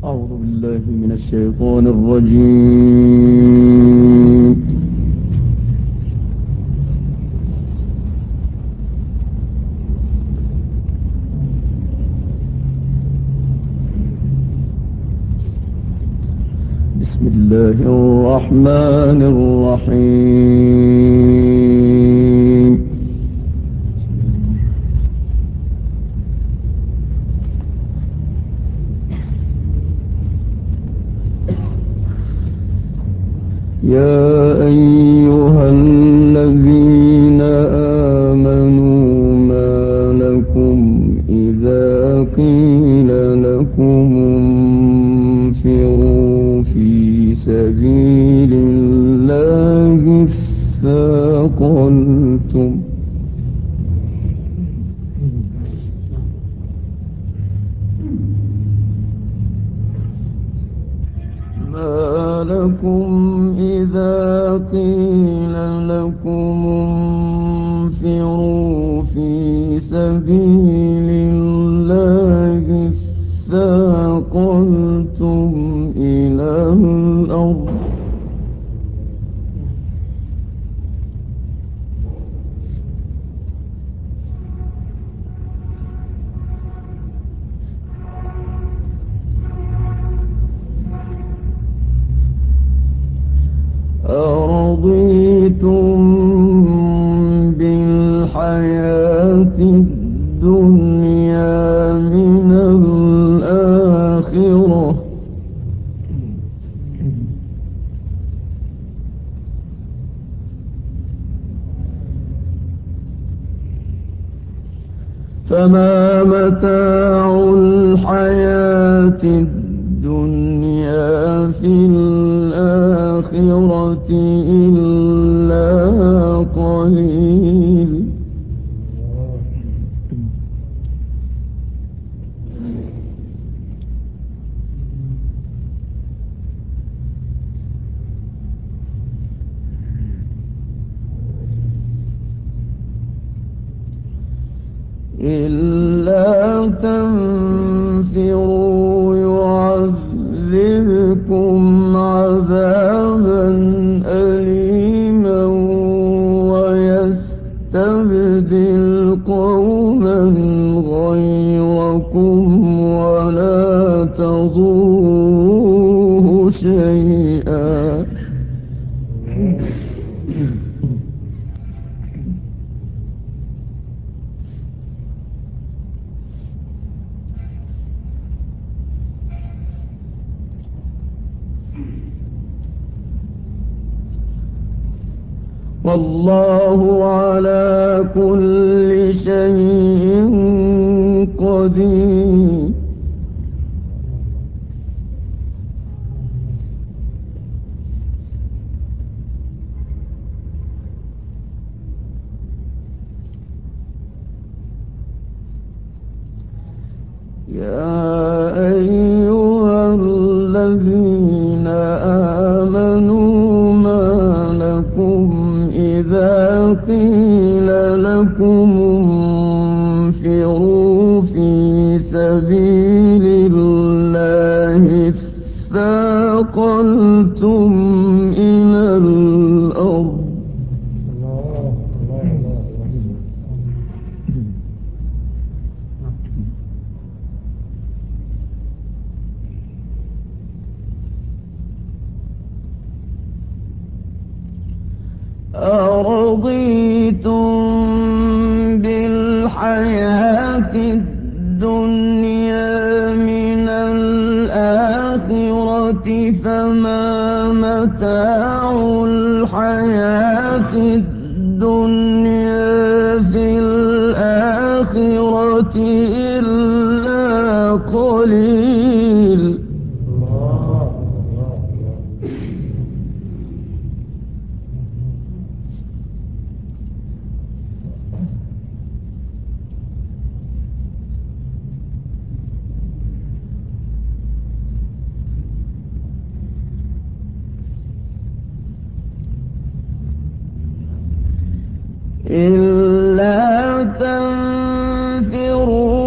أعوذ بالله من الشيطان الرجيم. بسم الله الرحمن الرحيم. يا أيها الذين آمنوا ما لكم إذا قيل لكم انفروا في سبيل الله اثاقلتم ما لكم إذا قيل لكم انفروا في سبيل الله اثاقلتم إلى الأرض أرضيتم بالحياة الدنيا من الآخرة فما متاع الحياة الدنيا في الآخرة إلا قليل إلا تنفروا يعذبكم عذابا أليما ويستبدل قوما غيركم ولا تضروه شيئا والله على كل شيء قدير يا أيها الذين آمنوا ما لكم إذا قيل لكم انفروا في سبيل الله اثاقلتم إلى الأرض أرضيتم بالحياة الدنيا من الآخرة فما متاع الحياة الدنيا في الآخرة إلا قليل إلا تنفروا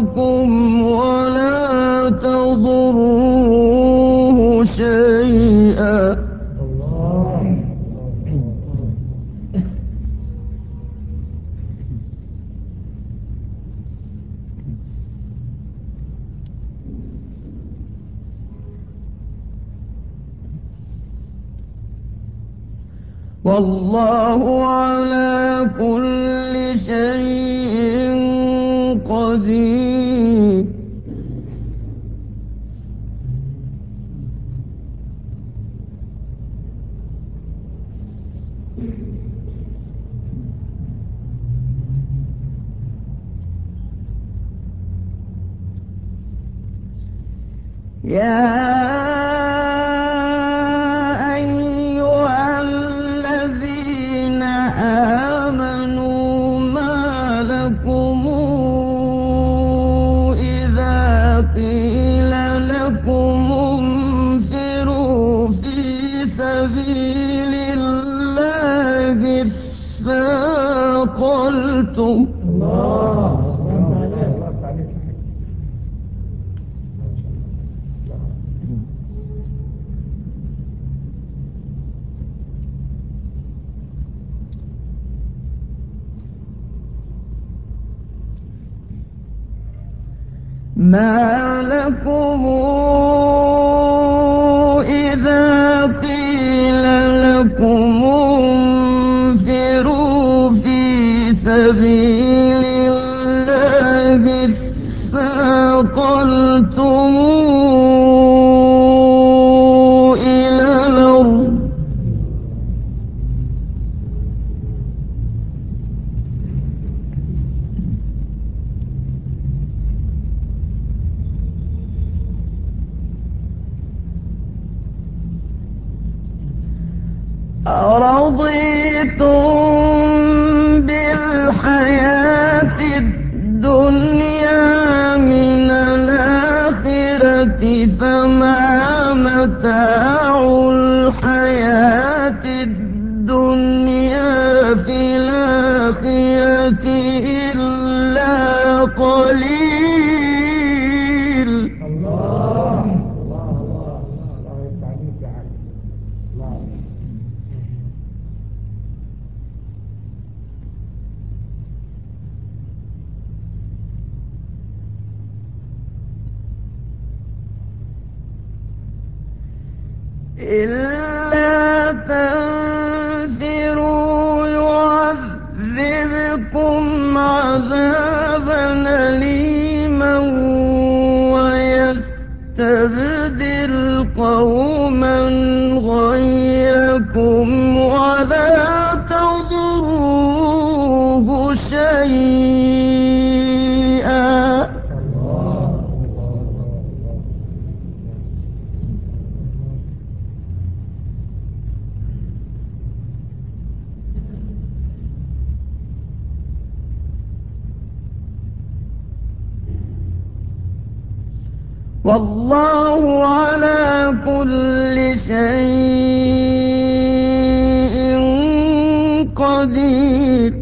يضركم ولا تضروه شيئا. والله على كل شيء قدير. يا أيها الذين آمنوا ما لكم إذا قيل لكم انفروا في سبيل الله اثاقلتم ما لكم إذا قيل لكم انفروا في سبيل الله اثاقلتم إلى الأرض أرضيتم بالحياة الدنيا من الآخرة فما متاع الحياة الدنيا في الآخرة إلا قليل. الله الله الله الله يفتح عليك الله. إلا تنفروا يعذبكم عذابا أليما ويستبدل قوما غيركم ولا تضروه شيئا. والله على كل شيء قدير.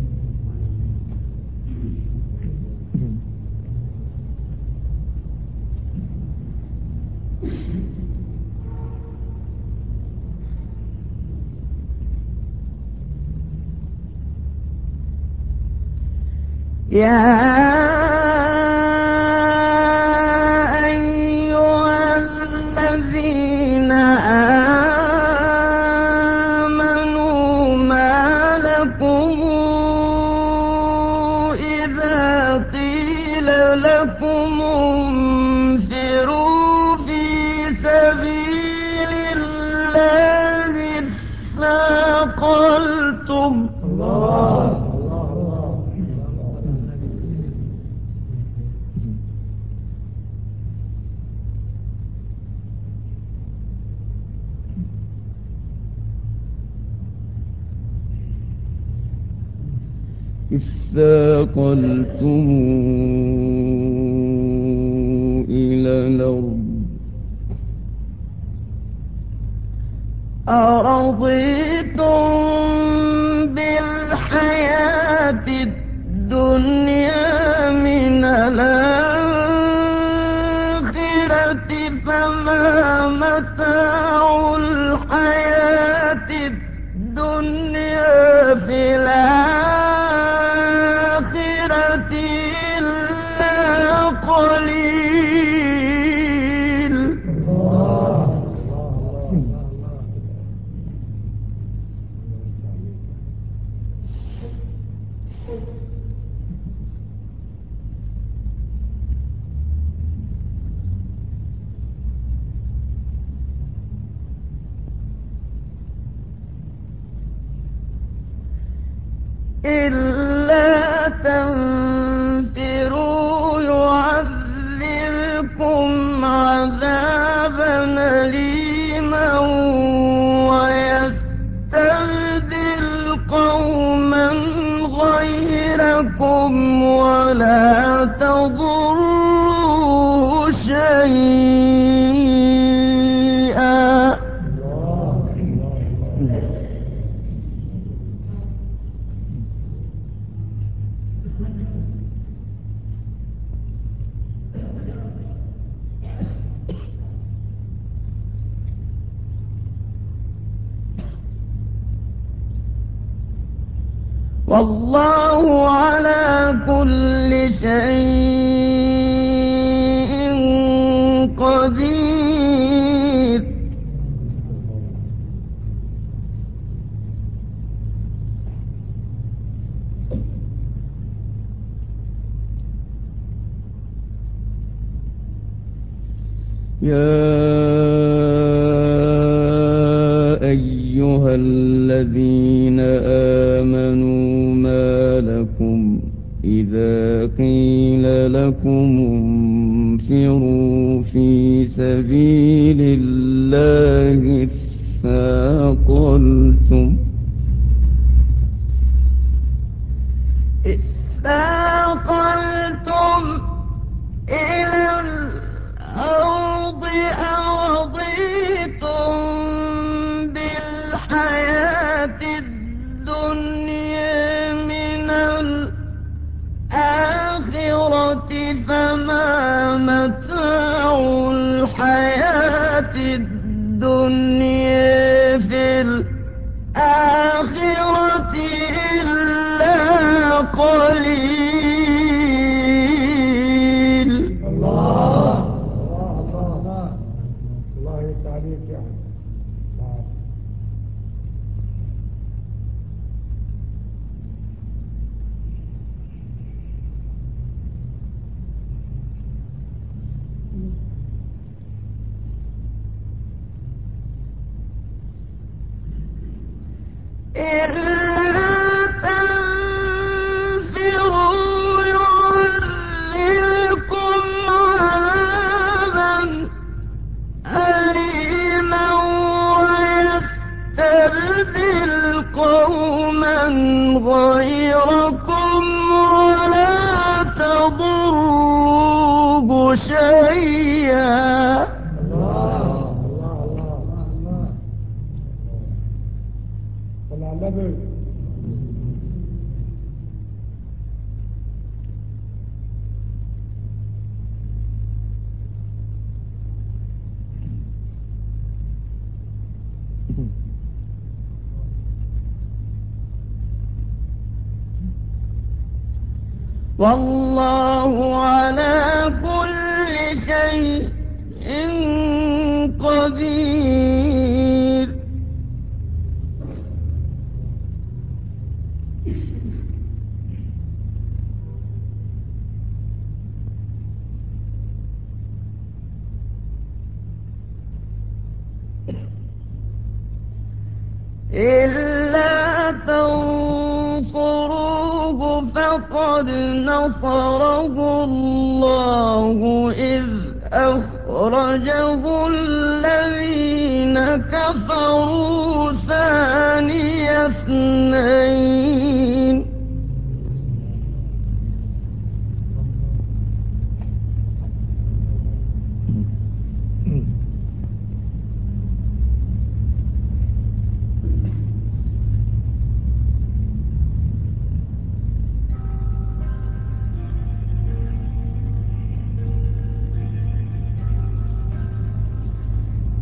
يا لكم انفروا في سبيل الله اثاقلتم. الله الله الله. اثاقلتم إلى الأرض أرضيتم بالحياة الدنيا من الآخرة متاع الحياة الدنيا في الآخرة إلا قليل. إلا تنفروا يعذبكم عذابا أليما ويستبدل قوما غيركم ولا تضروه شيئا. والله على كل شيء قدير. يا أيها الذين آمنوا ما لكم إذا قيل لكم انفروا في سبيل الله اثاقلتم إلى الأرض أرضيتم بالحياة الدنيا من الآخرة فما متاع الحياة الدنيا في الآخرة إلا قليل. الله الله الله يفتح عليك يا أخي. إلا تنفروا يعذبكم عذابا أليما ويستبدل قوما غيركم ولا تضروه شيئا. والله على كل شيء قدير. إلا تنصروه فقد نصره الله إذ أخرجه الذين كفروا ثاني اثنين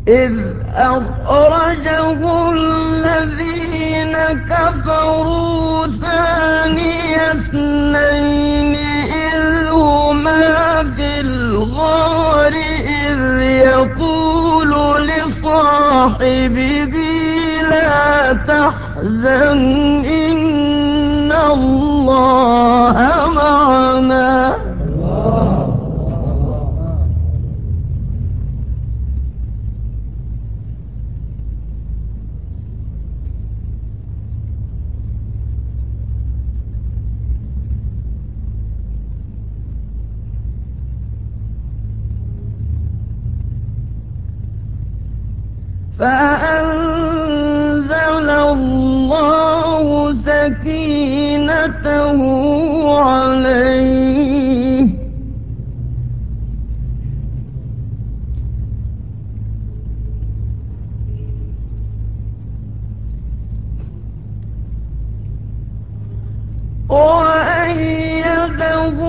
إذ أخرجه الذين كفروا ثاني اثنين إذ هما في الغار إذ يقول لصاحبه لا تحزن إن الله معنا فأنزل الله سكينته عليه وأيده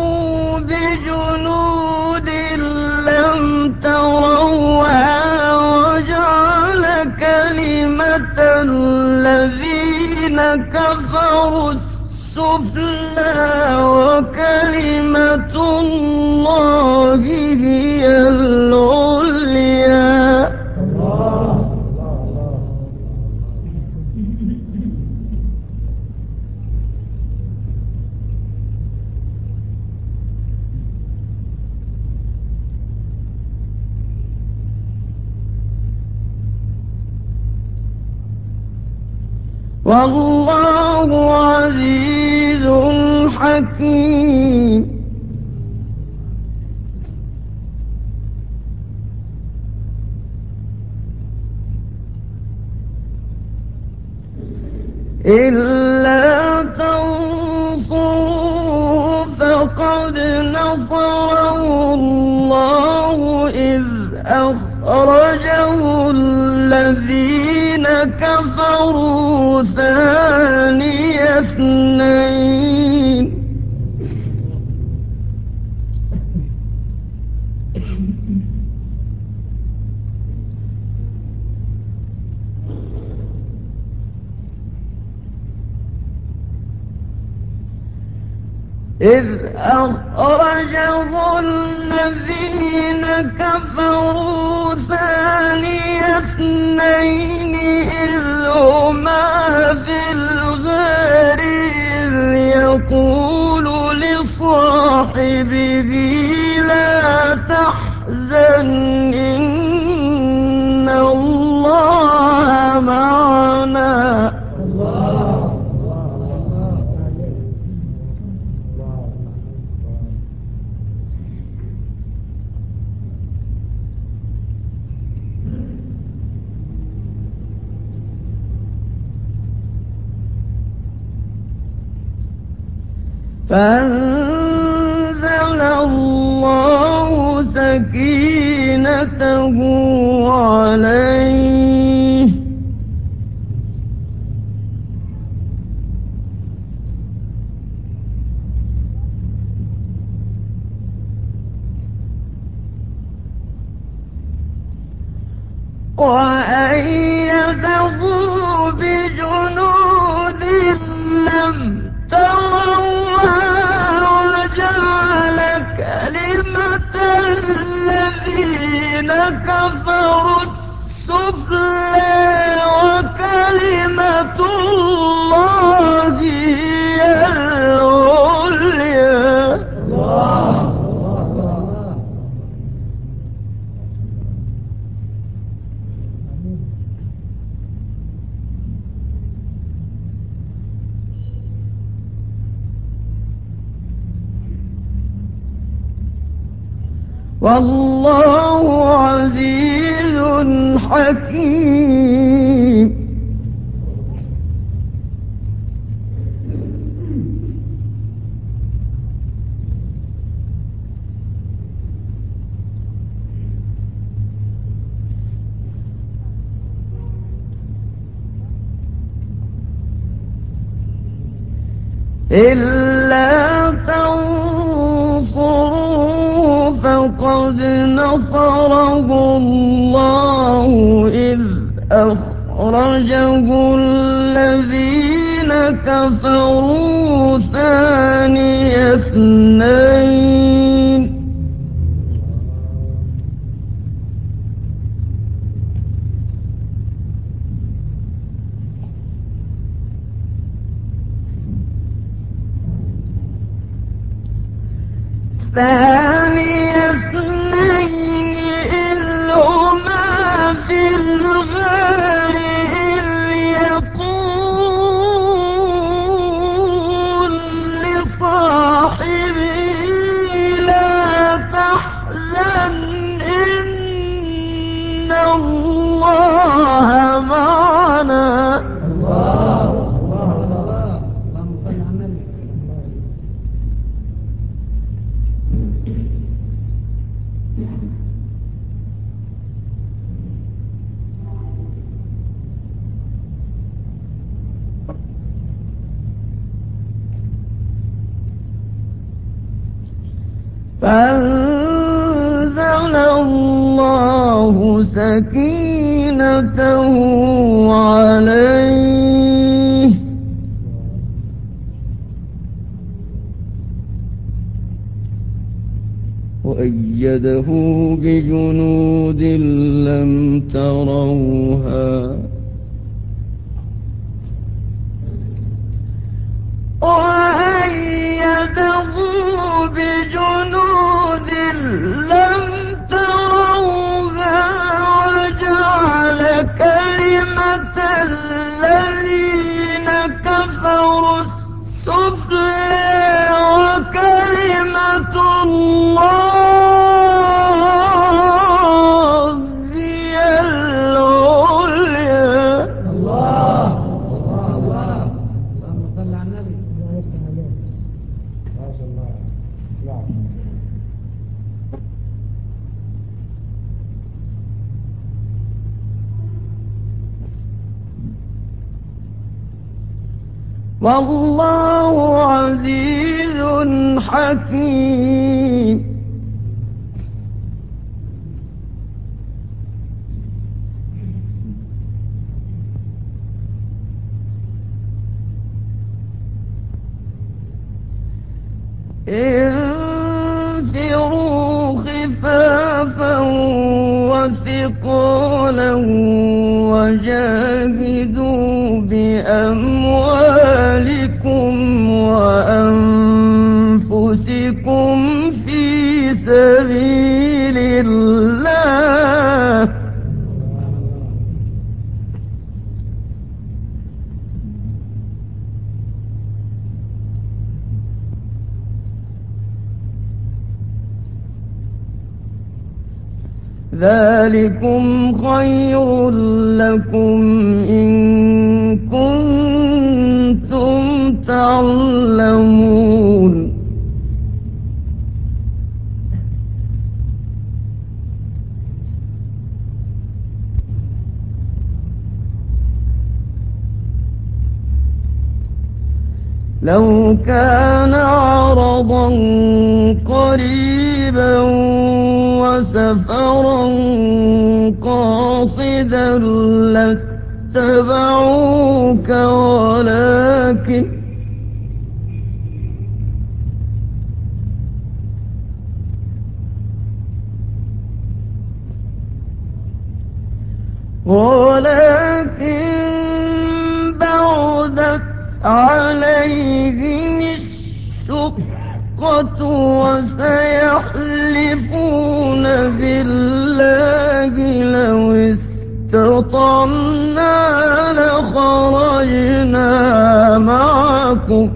بجنود لم تروها كلمة الذين كفروا السفلى وكلمة الله هي العليا والله عزيز حكيم إلا تنصروا فقد نصره الله إذ أخرجه الذين كفروا ثاني اثنين إذ أخرجه الذين كفروا ثاني اثنين إذ هما في الغار إذ يقول لصاحبه لا تحزن إن الله معنا فأنزل الله سكينته عليه وأيده بجنود لم تروها وجعل كلمة الذين كفروا السفلى وكلمة الله هي العليا والله عزيز حكيم إلا تنصروا فقد نصره الله إذ أخرجه الذين كفروا ثاني اثنين إذ هما في الغار إذ يقول لصاحبه لا تحزن إن الله معنا. فأنزل الله سكينته عليه وأيده بجنود لم تروها وأيده بجنود لم تروها وجعل كلمة الذين كفروا السفلى وكلمة الله هي العليا. والله عزيز حكيم. انفروا خفافا وثقالا وجاهدوا بأموالكم وأنفسكم في سبيل الله ذلكم خير لكم إن كنتم تعلمون. لو كان عرضا قريبا وسفرا قاصدا لاتبعوك ولكن بعدت عليهم الشقة وسيحلفون بالله لو استطعنا لخرجنا معكم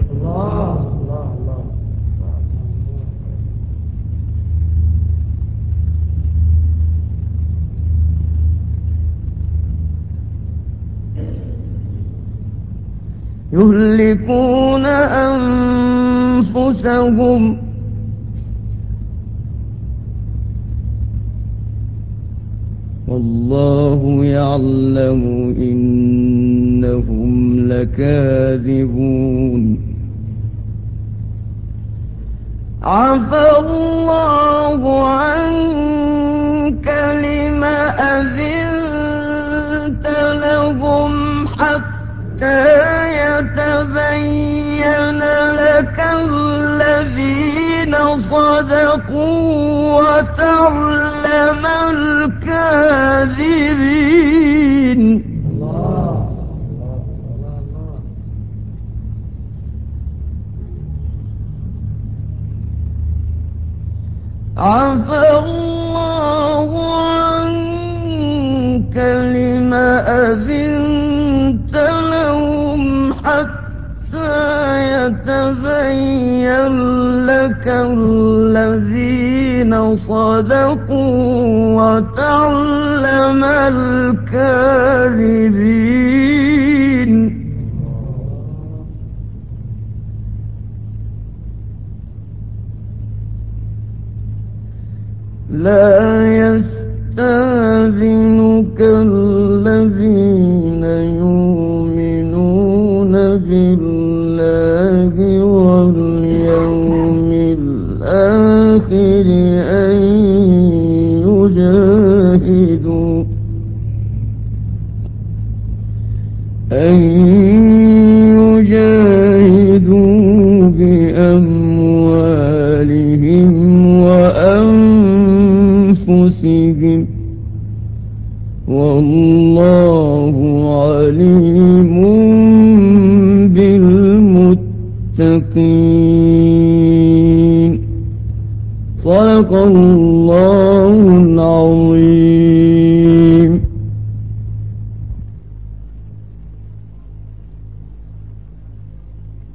يهلكون أنفسهم والله يعلم إنهم لكاذبون. عفى الله وتعلم الكاذبين. عفى الله عنك لم أذنت لهم حتى يتبين لك الذين صدقوا وتعلم الكاذبين. لا يستأذنك الذين يؤمنون بالله واليوم الآخر أن يجاهدوا بأموالهم وأنفسهم والله عليم بالمتقين. صدق الله العظيم.